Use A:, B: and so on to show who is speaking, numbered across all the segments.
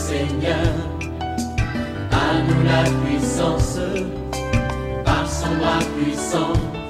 A: Seigneur. À nous la puissance, par son bras puissant.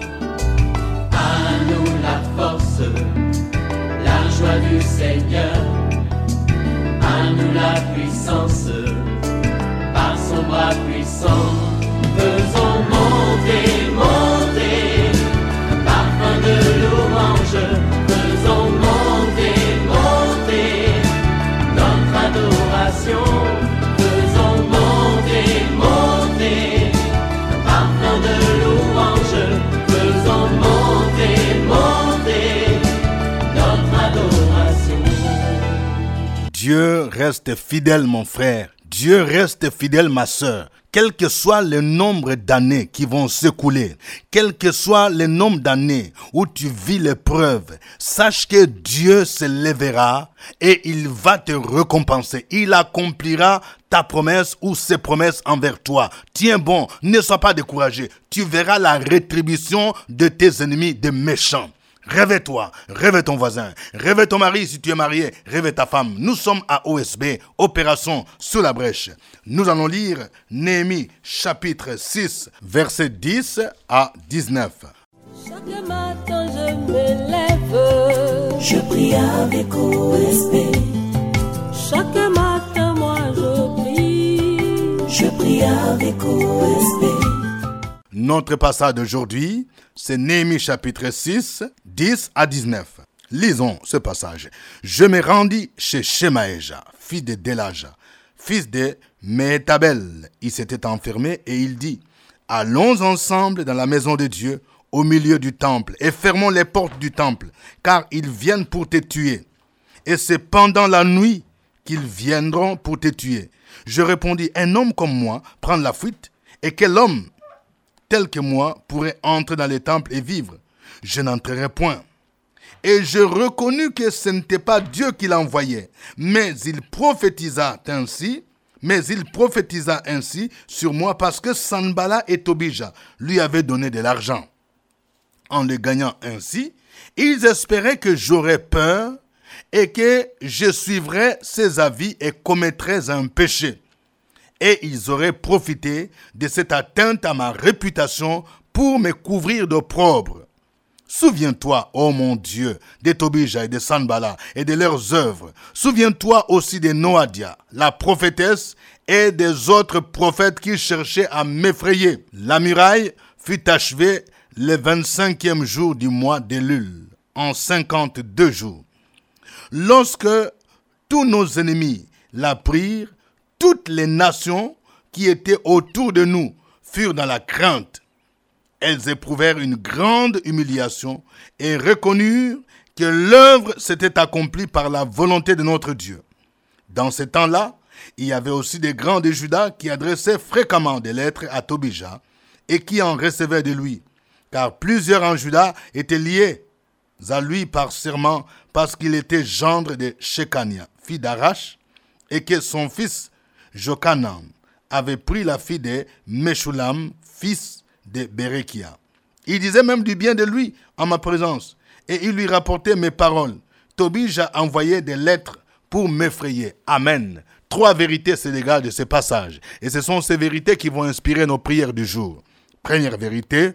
A: À nous la force, la joie du Seigneur. À nous la puissance, par son bras puissant. Faisons monter, monter, un parfum de louange. Faisons monter, monter, notre adoration. Faisons monter, monter, un parfum de louange. Faisons monter, monter, notre adoration.
B: Dieu reste fidèle, mon frère. Dieu reste fidèle, ma sœur. Quel que soit le nombre d'années qui vont s'écouler, quel que soit le nombre d'années où tu vis l'épreuve, sache que Dieu se lèvera et il va te récompenser. Il accomplira ta promesse ou ses promesses envers toi. Tiens bon, ne sois pas découragé. Tu verras la rétribution de tes ennemis, des méchants. Rêve-toi, rêve ton voisin, rêve ton mari si tu es marié, rêve ta femme. Nous sommes à OSB, Opération Sous la Brèche. Nous allons lire Néhémie chapitre 6, versets 10 à 19.
C: Chaque matin je me lève,
D: je prie avec OSB.
C: Chaque matin moi
D: je prie avec OSB.
B: Notre passage d'aujourd'hui, c'est Néhémie chapitre 6, 10 à 19. Lisons ce passage. Je me rendis chez Shemaéja, fils de Delaja, fils de Méhétabel. Il s'était enfermé et il dit, allons ensemble dans la maison de Dieu, au milieu du temple, et fermons les portes du temple, car ils viennent pour te tuer. Et c'est pendant la nuit qu'ils viendront pour te tuer. Je répondis, un homme comme moi prend la fuite, et quel homme tel que moi pourrait entrer dans les temples et vivre? Je n'entrerai point. Et je reconnus que ce n'était pas Dieu qui l'envoyait, mais il prophétisa ainsi sur moi parce que Sanballat et Tobija lui avaient donné de l'argent. En le gagnant ainsi, ils espéraient que j'aurais peur et que je suivrais ses avis et commettrais un péché. Et ils auraient profité de cette atteinte à ma réputation pour me couvrir d'opprobre. Souviens-toi, ô mon Dieu, de Tobija et de Sanballat et de leurs œuvres. Souviens-toi aussi de Noadia, la prophétesse, et des autres prophètes qui cherchaient à m'effrayer. La muraille fut achevée le 25e jour du mois d'Élul, en 52 jours. Lorsque tous nos ennemis la prirent, toutes les nations qui étaient autour de nous furent dans la crainte. Elles éprouvèrent une grande humiliation et reconnurent que l'œuvre s'était accomplie par la volonté de notre Dieu. Dans ce temps-là, il y avait aussi des grands de Juda qui adressaient fréquemment des lettres à Tobija et qui en recevaient de lui, car plusieurs en Juda étaient liés à lui par serment parce qu'il était gendre de Shekania, fille d'Arash, et que son fils Jochanan avait pris la fille de Meshulam, fils de Berekia. Il disait même du bien de lui en ma présence, et il lui rapportait mes paroles. Tobija envoyait des lettres pour m'effrayer. Amen. 3 vérités se dégagent de ce passage, et ce sont ces vérités qui vont inspirer nos prières du jour. Première vérité,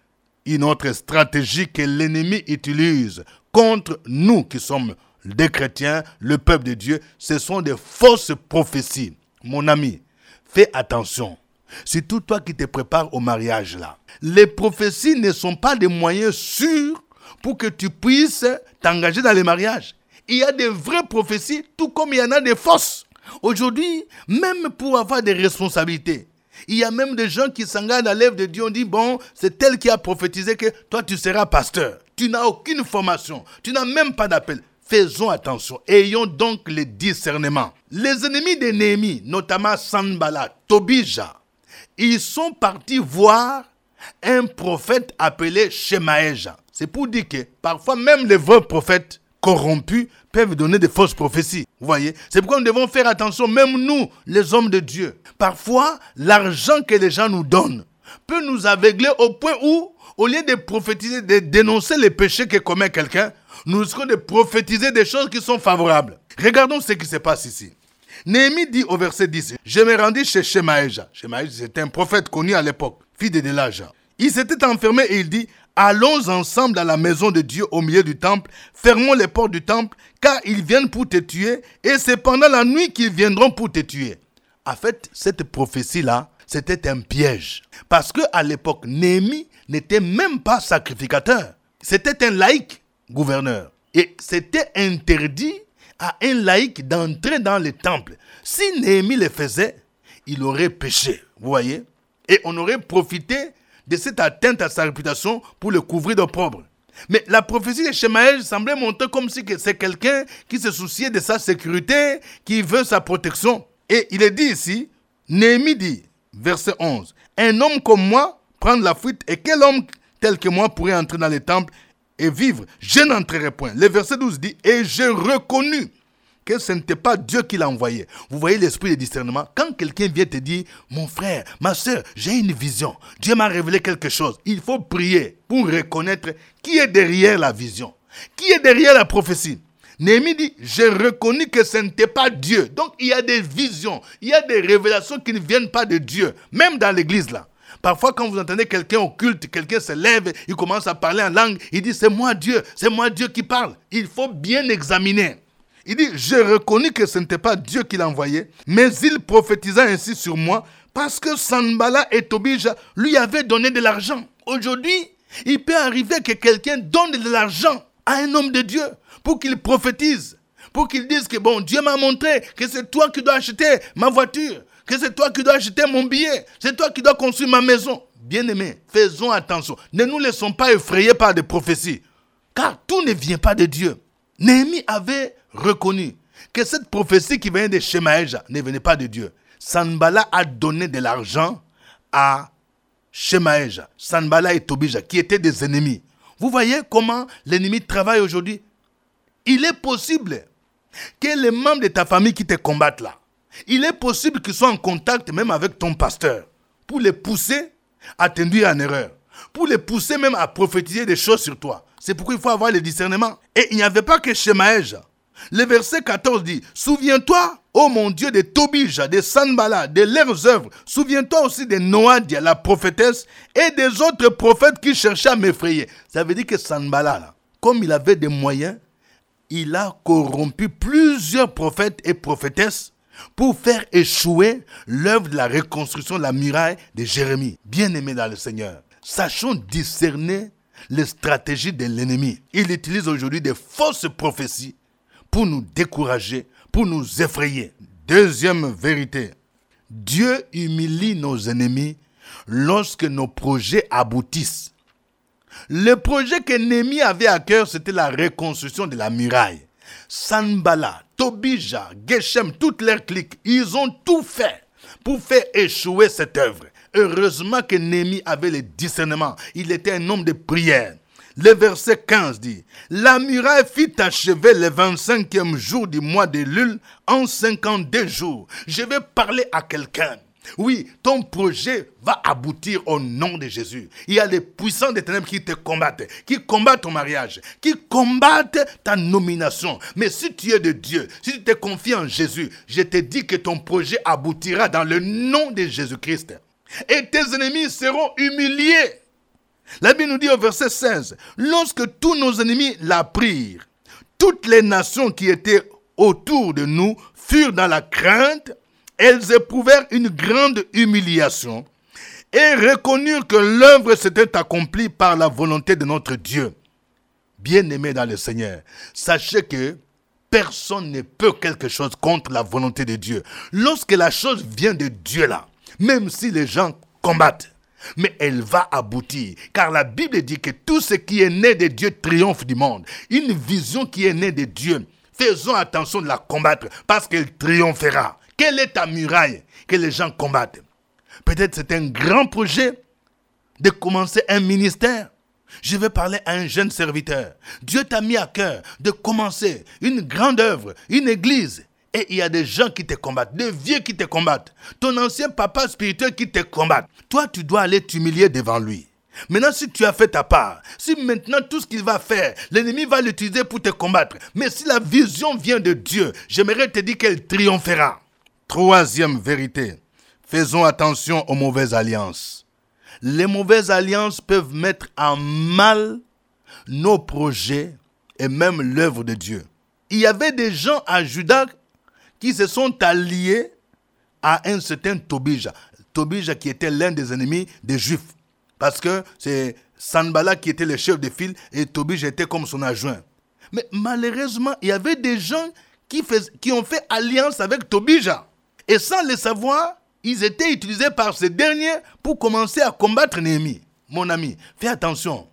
B: une autre stratégie que l'ennemi utilise contre nous qui sommes des chrétiens, le peuple de Dieu, ce sont des fausses prophéties. Mon ami, fais attention. Surtout toi qui te prépares au mariage là. Les prophéties ne sont pas des moyens sûrs pour que tu puisses t'engager dans les mariages. Il y a des vraies prophéties, tout comme il y en a des fausses. Aujourd'hui, même pour avoir des responsabilités, il y a même des gens qui s'engagent à l'œuvre de Dieu. On dit, bon, c'est tel qui a prophétisé que toi tu seras pasteur. Tu n'as aucune formation, tu n'as même pas d'appel. Faisons attention, ayons donc le discernement. Les ennemis de Néhémie, notamment Sanballat, Tobija, ils sont partis voir un prophète appelé Shemaéja. C'est pour dire que parfois même les vrais prophètes corrompus peuvent donner des fausses prophéties. Vous voyez, c'est pourquoi nous devons faire attention, même nous, les hommes de Dieu. Parfois, l'argent que les gens nous donnent peut nous aveugler au point où, au lieu de prophétiser, de dénoncer les péchés que commet quelqu'un, nous risquons de prophétiser des choses qui sont favorables. Regardons ce qui se passe ici. Néhémie dit au verset 10, « Je me rendis chez Shemaïja. » Shemaïja, c'était un prophète connu à l'époque, fils de Délaja. Il s'était enfermé et il dit, « Allons ensemble à la maison de Dieu au milieu du temple, fermons les portes du temple, car ils viennent pour te tuer, et c'est pendant la nuit qu'ils viendront pour te tuer. » En fait, cette prophétie-là, c'était un piège. Parce qu'à l'époque, Néhémie n'était même pas sacrificateur. C'était un laïc gouverneur. Et c'était interdit à un laïc d'entrer dans le temple. Si Néhémie le faisait, il aurait péché. Vous voyez? Et on aurait profité de cette atteinte à sa réputation pour le couvrir d'opprobre. Mais la prophétie de Shemaël semblait montrer comme si c'est quelqu'un qui se souciait de sa sécurité, qui veut sa protection. Et il est dit ici, Néhémie dit, verset 11, « Un homme comme moi prendre la fuite, et quel homme tel que moi pourrait entrer dans le temple et vivre? Je n'entrerai point. » Le verset 12 dit, « Et j'ai reconnu que ce n'était pas Dieu qui l'a envoyé. » Vous voyez l'esprit de discernement. Quand quelqu'un vient te dire, « Mon frère, ma soeur, j'ai une vision. Dieu m'a révélé quelque chose. » Il faut prier pour reconnaître qui est derrière la vision. Qui est derrière la prophétie. Néhémie dit, j'ai reconnu que ce n'était pas Dieu. Donc il y a des visions, il y a des révélations qui ne viennent pas de Dieu. Même dans l'église là. Parfois quand vous entendez quelqu'un au culte, quelqu'un se lève, il commence à parler en langue, il dit c'est moi Dieu qui parle. Il faut bien examiner. Il dit, j'ai reconnu que ce n'était pas Dieu qui l'a envoyé, mais il prophétisa ainsi sur moi parce que Sanballat et Tobija lui avaient donné de l'argent. Aujourd'hui, il peut arriver que quelqu'un donne de l'argent à un homme de Dieu pour qu'il prophétise, pour qu'il dise que bon, Dieu m'a montré que c'est toi qui dois acheter ma voiture, que c'est toi qui dois acheter mon billet, c'est toi qui dois construire ma maison. Bien-aimés, faisons attention. Ne nous laissons pas effrayer par des prophéties, car tout ne vient pas de Dieu. Néhémie avait reconnu que cette prophétie qui venait de Shemaïja ne venait pas de Dieu. Sanballat a donné de l'argent à Shemaïja, Sanballat et Tobija, qui étaient des ennemis. Vous voyez comment l'ennemi travaille aujourd'hui? Il est possible que les membres de ta famille qui te combattent là, il est possible qu'ils soient en contact même avec ton pasteur pour les pousser à t'induire en erreur, pour les pousser même à prophétiser des choses sur toi. C'est pourquoi il faut avoir le discernement. Et il n'y avait pas que Shemaïja. Le verset 14 dit, « Souviens-toi, ô mon Dieu, de Tobija, de Sanballat, de leurs œuvres. Souviens-toi aussi de Noadia, la prophétesse, et des autres prophètes qui cherchaient à m'effrayer. » Ça veut dire que Sanballat, là, comme il avait des moyens, il a corrompu plusieurs prophètes et prophétesses pour faire échouer l'œuvre de la reconstruction de la muraille de Jérémie. Bien-aimés dans le Seigneur, sachons discerner les stratégies de l'ennemi. Il utilise aujourd'hui des fausses prophéties pour nous décourager, pour nous effrayer. Deuxième vérité, Dieu humilie nos ennemis lorsque nos projets aboutissent. Le projet que Néhémie avait à cœur, c'était la reconstruction de la muraille. Sanballat, Tobija, Geshem, toutes leurs cliques, ils ont tout fait pour faire échouer cette œuvre. Heureusement que Néhémie avait le discernement. Il était un homme de prière. Le verset 15 dit, « La muraille fut achevée le 25e jour du mois de Lul en 52 jours. » Je vais parler à quelqu'un. Oui, ton projet va aboutir au nom de Jésus. Il y a les puissants des ténèbres qui te combattent, qui combattent ton mariage, qui combattent ta nomination. Mais si tu es de Dieu, si tu te confies en Jésus, je te dis que ton projet aboutira dans le nom de Jésus-Christ. Et tes ennemis seront humiliés. La Bible nous dit au verset 16, « Lorsque tous nos ennemis l'apprirent, toutes les nations qui étaient autour de nous furent dans la crainte, elles éprouvèrent une grande humiliation et reconnurent que l'œuvre s'était accomplie par la volonté de notre Dieu. » Bien-aimés dans le Seigneur, sachez que personne ne peut quelque chose contre la volonté de Dieu. Lorsque la chose vient de Dieu là, même si les gens combattent, mais elle va aboutir. Car la Bible dit que tout ce qui est né de Dieu triomphe du monde. Une vision qui est née de Dieu, faisons attention de la combattre parce qu'elle triomphera. Quelle est ta muraille que les gens combattent? Peut-être c'est un grand projet de commencer un ministère. Je vais parler à un jeune serviteur. Dieu t'a mis à cœur de commencer une grande œuvre, une église. Et il y a des gens qui te combattent, des vieux qui te combattent. Ton ancien papa spirituel qui te combatte. Toi, tu dois aller t'humilier devant lui. Maintenant, si tu as fait ta part, si maintenant tout ce qu'il va faire, l'ennemi va l'utiliser pour te combattre. Mais si la vision vient de Dieu, j'aimerais te dire qu'elle triomphera. Troisième vérité, faisons attention aux mauvaises alliances. Les mauvaises alliances peuvent mettre en mal nos projets et même l'œuvre de Dieu. Il y avait des gens à Juda qui se sont alliés à un certain Tobija. Tobija qui était l'un des ennemis des Juifs. Parce que c'est Sanballat qui était le chef de file et Tobija était comme son adjoint. Mais malheureusement, il y avait des gens qui ont fait alliance avec Tobija. Et sans le savoir, ils étaient utilisés par ces derniers pour commencer à combattre Néhémie. Mon ami, fais attention.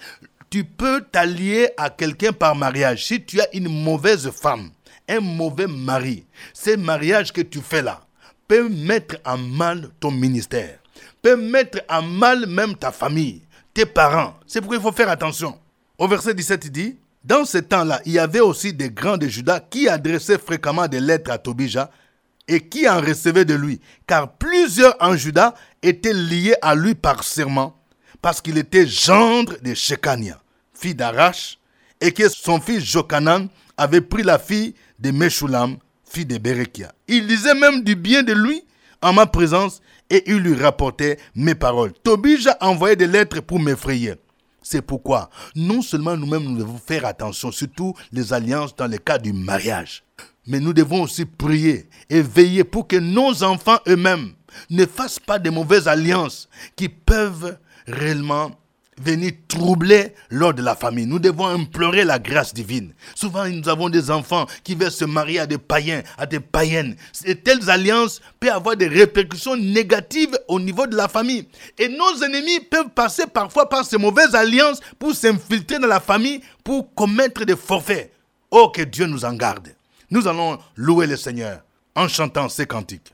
B: Tu peux t'allier à quelqu'un par mariage. Si tu as une mauvaise femme, un mauvais mari, ce mariage que tu fais là peut mettre en mal ton ministère, peut mettre en mal même ta famille, tes parents. C'est pourquoi il faut faire attention. Au verset 17, il dit, dans ce temps-là, il y avait aussi des grands de Juda qui adressaient fréquemment des lettres à Tobija et qui en recevaient de lui, car plusieurs en Juda étaient liés à lui par serment, parce qu'il était gendre de Shekania, fille d'Arash, et que son fils Jochanan avait pris la fille de Meshulam, fille de Berekia. Il disait même du bien de lui en ma présence, et il lui rapportait mes paroles. Tobija envoyait des lettres pour m'effrayer. C'est pourquoi, non seulement nous-mêmes, nous devons faire attention, surtout les alliances dans le cas du mariage, mais nous devons aussi prier et veiller pour que nos enfants eux-mêmes ne fassent pas de mauvaises alliances qui peuvent réellement venir troubler l'ordre de la famille. Nous devons implorer la grâce divine. Souvent, nous avons des enfants qui veulent se marier à des païens, à des païennes. Et telles alliances peuvent avoir des répercussions négatives au niveau de la famille. Et nos ennemis peuvent passer parfois par ces mauvaises alliances pour s'infiltrer dans la famille, pour commettre des forfaits. Oh, que Dieu nous en garde. Nous allons louer le Seigneur en chantant ces cantiques.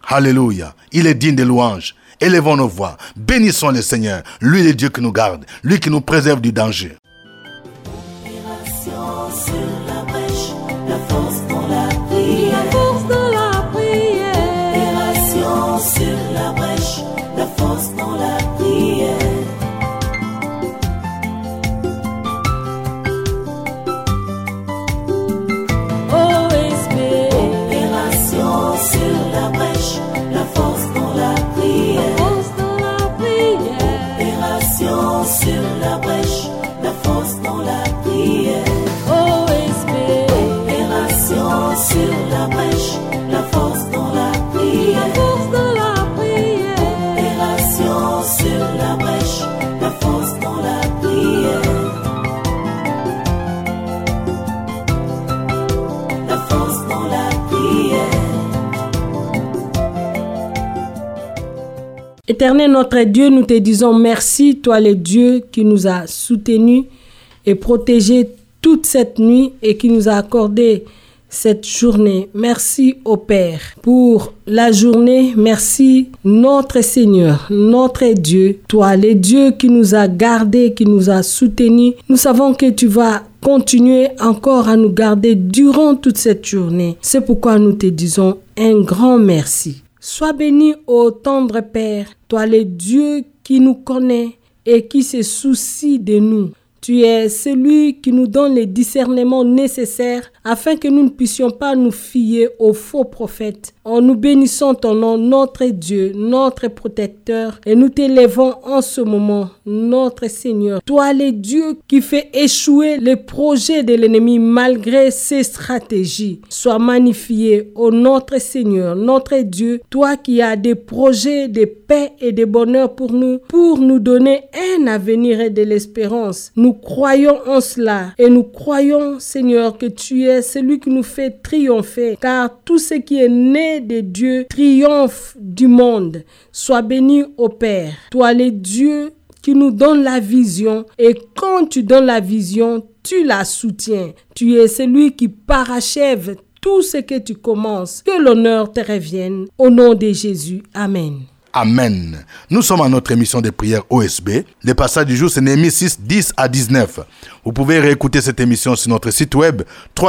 B: Alléluia. Il est digne de louange. Élevons nos voix. Bénissons le Seigneur. Lui, le Dieu qui nous garde. Lui qui nous préserve du danger.
D: Opération sur la brèche, la force dans la prière.
C: La force dans la prière.
D: Opération sur la brèche, la force dans la prière.
C: OSB.
D: Opération sur la brèche, la force dans la prière.
C: Force dans la prière.
D: Opération sur la brèche, la force dans la prière.
C: OSB.
D: Opération sur la brèche, la force dans la prière.
C: Force dans la prière.
D: Opération sur la brèche, la force dans la prière. La force dans la prière.
E: Éternel notre Dieu, nous te disons merci, toi le Dieu qui nous a soutenus et protégés toute cette nuit et qui nous a accordé cette journée. Merci au Père pour la journée. Merci notre Seigneur, notre Dieu, toi le Dieu qui nous a gardés, qui nous a soutenus. Nous savons que tu vas continuer encore à nous garder durant toute cette journée. C'est pourquoi nous te disons un grand merci. Sois béni, ô tendre Père, toi le Dieu qui nous connaît et qui se soucie de nous. Tu es celui qui nous donne les discernements nécessaires afin que nous ne puissions pas nous fier aux faux prophètes. En nous bénissant ton nom, notre Dieu, notre protecteur, et nous t'élèvons en ce moment, notre Seigneur. Toi, le Dieu qui fait échouer les projets de l'ennemi malgré ses stratégies. Sois magnifié, ô notre Seigneur, notre Dieu, toi qui as des projets de paix et de bonheur pour nous donner un avenir et de l'espérance. Nous croyons en cela et nous croyons, Seigneur, que tu es celui qui nous fait triompher, car tout ce qui est né de Dieu triomphe du monde. Sois béni au Père, toi le Dieu qui nous donne la vision, et quand tu donnes la vision, tu la soutiens. Tu es celui qui parachève tout ce que tu commences. Que l'honneur te revienne. Au nom de Jésus. Amen.
B: Amen. Nous sommes à notre émission de prière OSB. Le passage du jour, c'est Néhémie 6, 10 à 19. Vous pouvez réécouter cette émission sur notre site web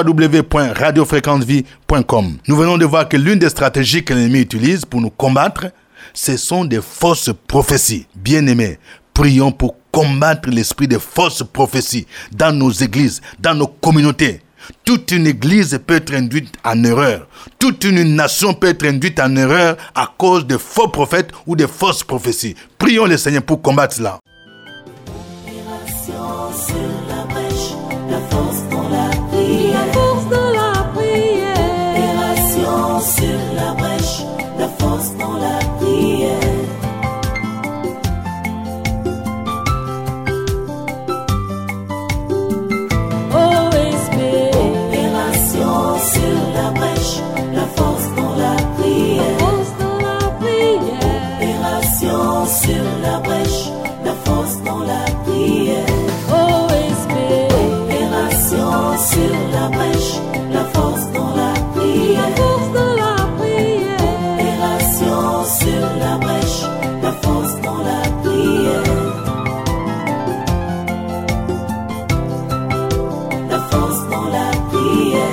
B: www.radiofréquencevie.com. Nous venons de voir que l'une des stratégies que l'ennemi utilise pour nous combattre, ce sont des fausses prophéties. Bien-aimés, prions pour combattre l'esprit des fausses prophéties dans nos églises, dans nos communautés. Toute une église peut être induite en erreur. Toute une nation peut être induite en erreur à cause de faux prophètes ou de fausses prophéties. Prions le Seigneur pour combattre cela.
D: Opération sur la brèche, la force dans la prière.
C: La force dans la prière.
D: Opération sur la brèche, la force dans la prière.
C: OSB.
D: Opération sur la brèche, la force dans la prière.
C: Force dans la prière.
D: Opération sur la brèche, la force dans la prière.
C: OSB.
D: Opération sur la brèche, la force dans la prière.
C: Force dans la prière.
D: Opération sur la brèche, la force dans la prière. La force dans la prière.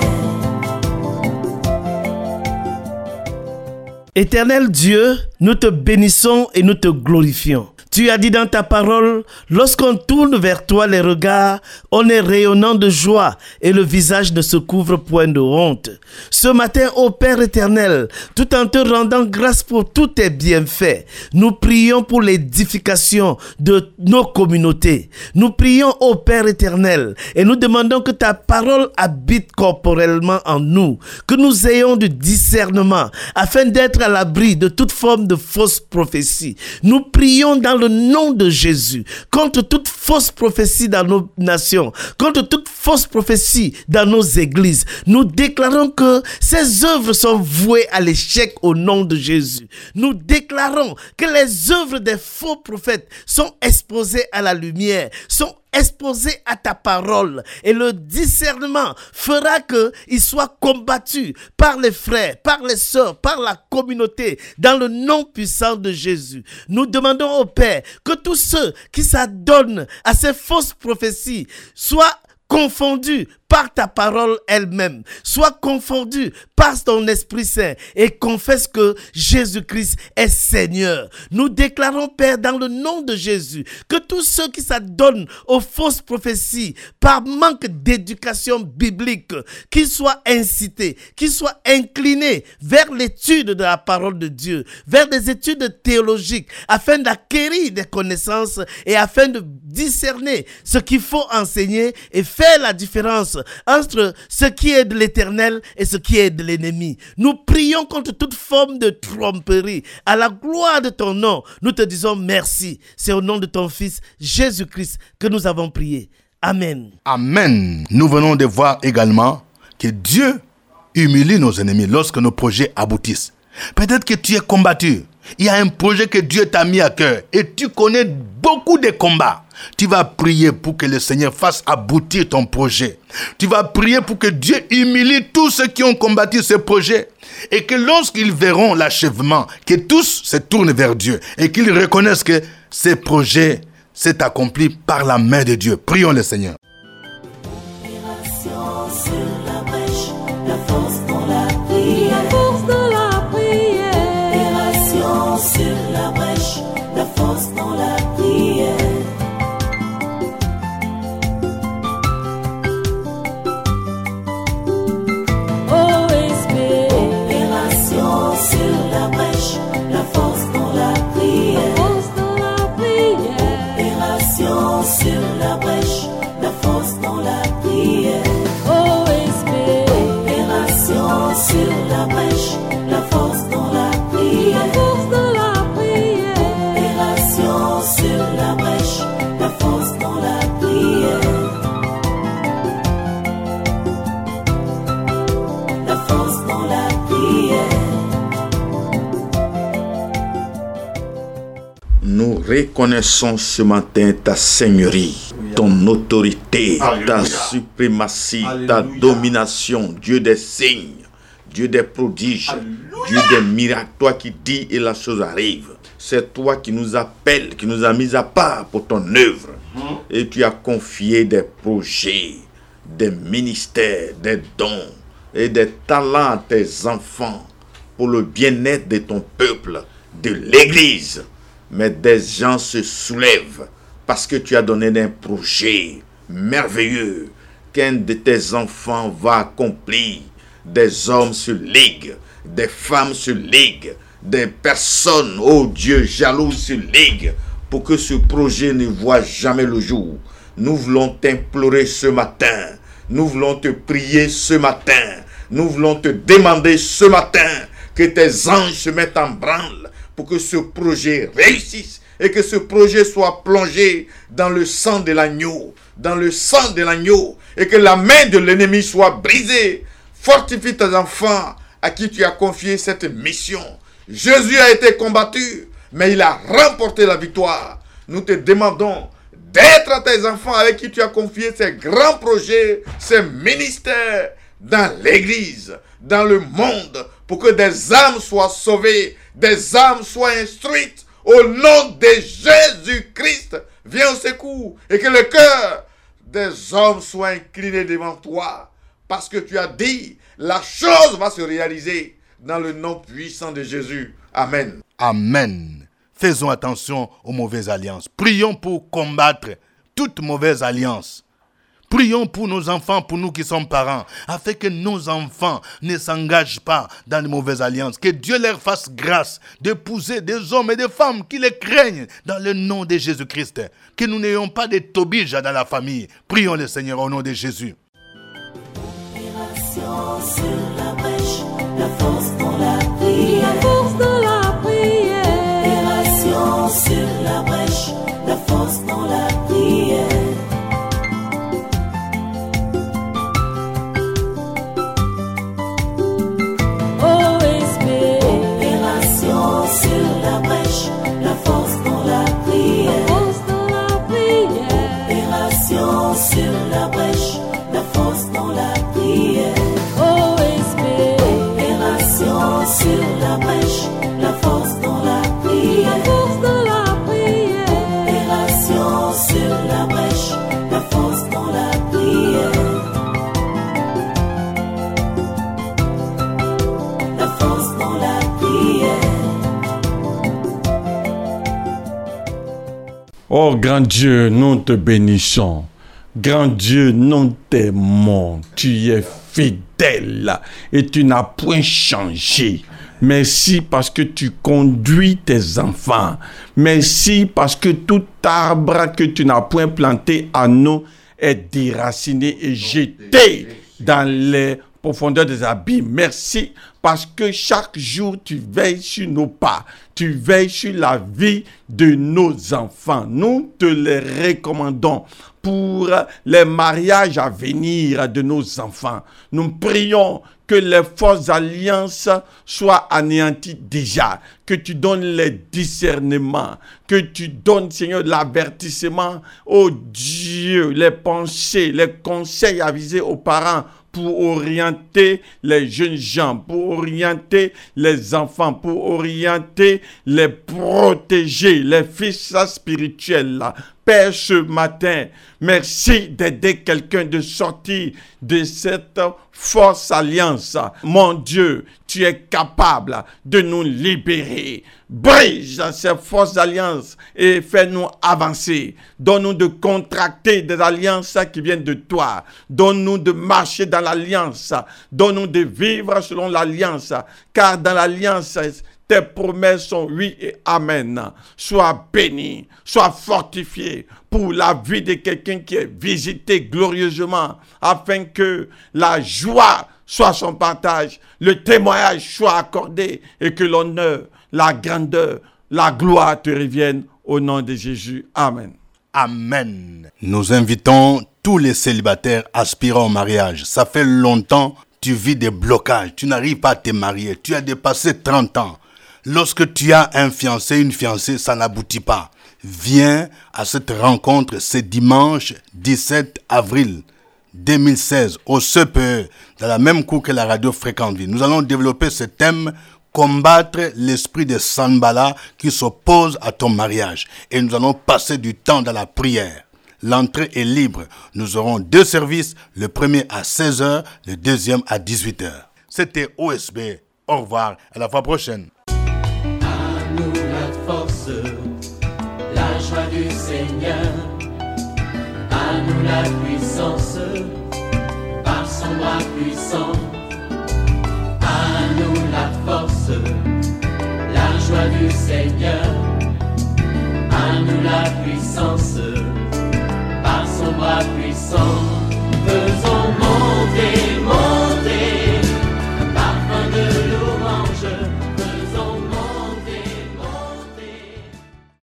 F: Éternel Dieu, nous te bénissons et nous te glorifions. Tu as dit dans ta parole, lorsqu'on tourne vers toi les regards, on est rayonnant de joie et le visage ne se couvre point de honte. Ce matin, ô Père éternel, tout en te rendant grâce pour tous tes bienfaits, nous prions pour l'édification de nos communautés. Nous prions, ô Père éternel, et nous demandons que ta parole habite corporellement en nous, que nous ayons du discernement afin d'être à l'abri de toute forme de fausse prophétie. Nous prions dans le nom de Jésus contre toute fausse prophétie dans nos nations, contre toute fausse prophétie dans nos églises. Nous déclarons que ces œuvres sont vouées à l'échec au nom de Jésus. Nous déclarons que les œuvres des faux prophètes sont exposées à la lumière, sont exposé à ta parole. Et le discernement fera qu'il soit combattu par les frères, par les sœurs, par la communauté, dans le nom puissant de Jésus. Nous demandons au Père que tous ceux qui s'adonnent à ces fausses prophéties soient confondus par ta parole elle-même, sois confondu par ton Esprit Saint et confesse que Jésus-Christ est Seigneur. Nous déclarons, Père, dans le nom de Jésus, que tous ceux qui s'adonnent aux fausses prophéties par manque d'éducation biblique, qu'ils soient incités, qu'ils soient inclinés vers l'étude de la parole de Dieu, vers des études théologiques, afin d'acquérir des connaissances et afin de discerner ce qu'il faut enseigner et faire la différence entre ce qui est de l'Éternel et ce qui est de l'ennemi. Nous prions contre toute forme de tromperie. À la gloire de ton nom, nous te disons merci. C'est au nom de ton Fils Jésus-Christ que nous avons prié. Amen.
B: Amen. Nous venons de voir également que Dieu humilie nos ennemis lorsque nos projets aboutissent. Peut-être que tu es combattu. Il y a un projet que Dieu t'a mis à cœur et tu connais beaucoup de combats. Tu vas prier pour que le Seigneur fasse aboutir ton projet. Tu vas prier pour que Dieu humilie tous ceux qui ont combattu ce projet. Et que lorsqu'ils verront l'achèvement, que tous se tournent vers Dieu et qu'ils reconnaissent que ce projet s'est accompli par la main de Dieu. Prions le Seigneur.
D: Opération sur la brèche, la force dans la prière.
C: La force dans la prière.
D: Opération sur la brèche, la force dans la prière.
C: OSB.
D: Opération sur la brèche, la force dans la prière.
C: Force dans la prière.
D: Opération sur la brèche, la force dans la prière.
C: OSB.
D: Opération sur la brèche, la force dans la prière.
C: Force dans la prière.
D: Opération sur la brèche, la force dans la prière. La force dans la prière.
G: Nous reconnaissons ce matin ta seigneurie, ton autorité, ta suprématie, ta domination, Dieu des signes, Dieu des prodiges, Dieu des miracles, toi qui dis et la chose arrive. C'est toi qui nous appelles, qui nous a mis à part pour ton œuvre. Et tu as confié des projets, des ministères, des dons et des talents à tes enfants pour le bien-être de ton peuple, de l'Église. Mais des gens se soulèvent parce que tu as donné un projet merveilleux qu'un de tes enfants va accomplir. Des hommes se liguent, des femmes se liguent, des personnes, oh Dieu, jalouses se liguent pour que ce projet ne voie jamais le jour. Nous voulons t'implorer ce matin, nous voulons te prier ce matin, nous voulons te demander ce matin que tes anges se mettent en branle pour que ce projet réussisse et que ce projet soit plongé dans le sang de l'agneau, et que la main de l'ennemi soit brisée. Fortifie tes enfants à qui tu as confié cette mission. Jésus a été combattu, mais il a remporté la victoire. Nous te demandons d'être à tes enfants avec qui tu as confié ces grands projets, ces ministères dans l'Église, dans le monde, pour que des âmes soient sauvées, des âmes soient instruites. Au nom de Jésus-Christ, viens au secours et que le cœur des hommes soit incliné devant toi. Parce que tu as dit, la chose va se réaliser dans le nom puissant de Jésus. Amen.
B: Amen. Faisons attention aux mauvaises alliances. Prions pour combattre toute mauvaise alliance. Prions pour nos enfants, pour nous qui sommes parents, afin que nos enfants ne s'engagent pas dans de mauvaises alliances. Que Dieu leur fasse grâce d'épouser des hommes et des femmes qui les craignent dans le nom de Jésus-Christ. Que nous n'ayons pas de tobiges dans la famille. Prions le Seigneur au nom de Jésus.
D: Opération sur la brèche, la force dans la prière.
C: La force dans la prière.
D: Opération sur la brèche, la force dans la prière.
C: OSB.
D: Opération sur la brèche, la force dans la prière.
C: Force dans la prière.
D: Opération
H: Oh grand Dieu, nous te bénissons. Grand Dieu, nous t'aimons. Tu es fidèle et tu n'as point changé. Merci parce que tu conduis tes enfants. Merci parce que tout arbre que tu n'as point planté à nous est déraciné et jeté dans les profondeurs des abîmes. Merci parce que chaque jour tu veilles sur nos pas. Tu veilles sur la vie de nos enfants. Nous te les recommandons pour les mariages à venir de nos enfants. Nous prions que les fausses alliances soient anéanties déjà, que tu donnes les discernements, que tu donnes, Seigneur, l'avertissement, oh Dieu, les pensées, les conseils avisés aux parents pour orienter les jeunes gens, pour orienter les enfants, pour orienter les protéger, les fils spirituels. Père, ce matin, merci d'aider quelqu'un de sortir de cette fausse alliance. Mon Dieu, tu es capable de nous libérer. Brise ces fausses alliances et fais-nous avancer. Donne-nous de contracter des alliances qui viennent de toi. Donne-nous de marcher dans l'alliance. Donne-nous de vivre selon l'alliance. Car dans l'alliance, tes promesses sont oui et amen. Sois béni, sois fortifié pour la vie de quelqu'un qui est visité glorieusement, afin que la joie soit son partage, le témoignage soit accordé et que l'honneur, la grandeur, la gloire te reviennent au nom de Jésus. Amen.
B: Amen. Nous invitons tous les célibataires aspirant au mariage. Ça fait longtemps que tu vis des blocages, tu n'arrives pas à te marier, tu as dépassé 30 ans. Lorsque tu as un fiancé, une fiancée, ça n'aboutit pas. Viens à cette rencontre ce dimanche 17 avril 2016 au CPE, dans la même cour que la radio Fréquente Vie. Nous allons développer ce thème, combattre l'esprit de Sanballat qui s'oppose à ton mariage. Et nous allons passer du temps dans la prière. L'entrée est libre. Nous aurons 2 services, le premier à 16h, le deuxième à 18h. C'était OSB. Au revoir, à la fois prochaine.
A: Nous la force, la joie du Seigneur, à nous la puissance, par son bras puissant, à nous la force, la joie du Seigneur, à nous la puissance.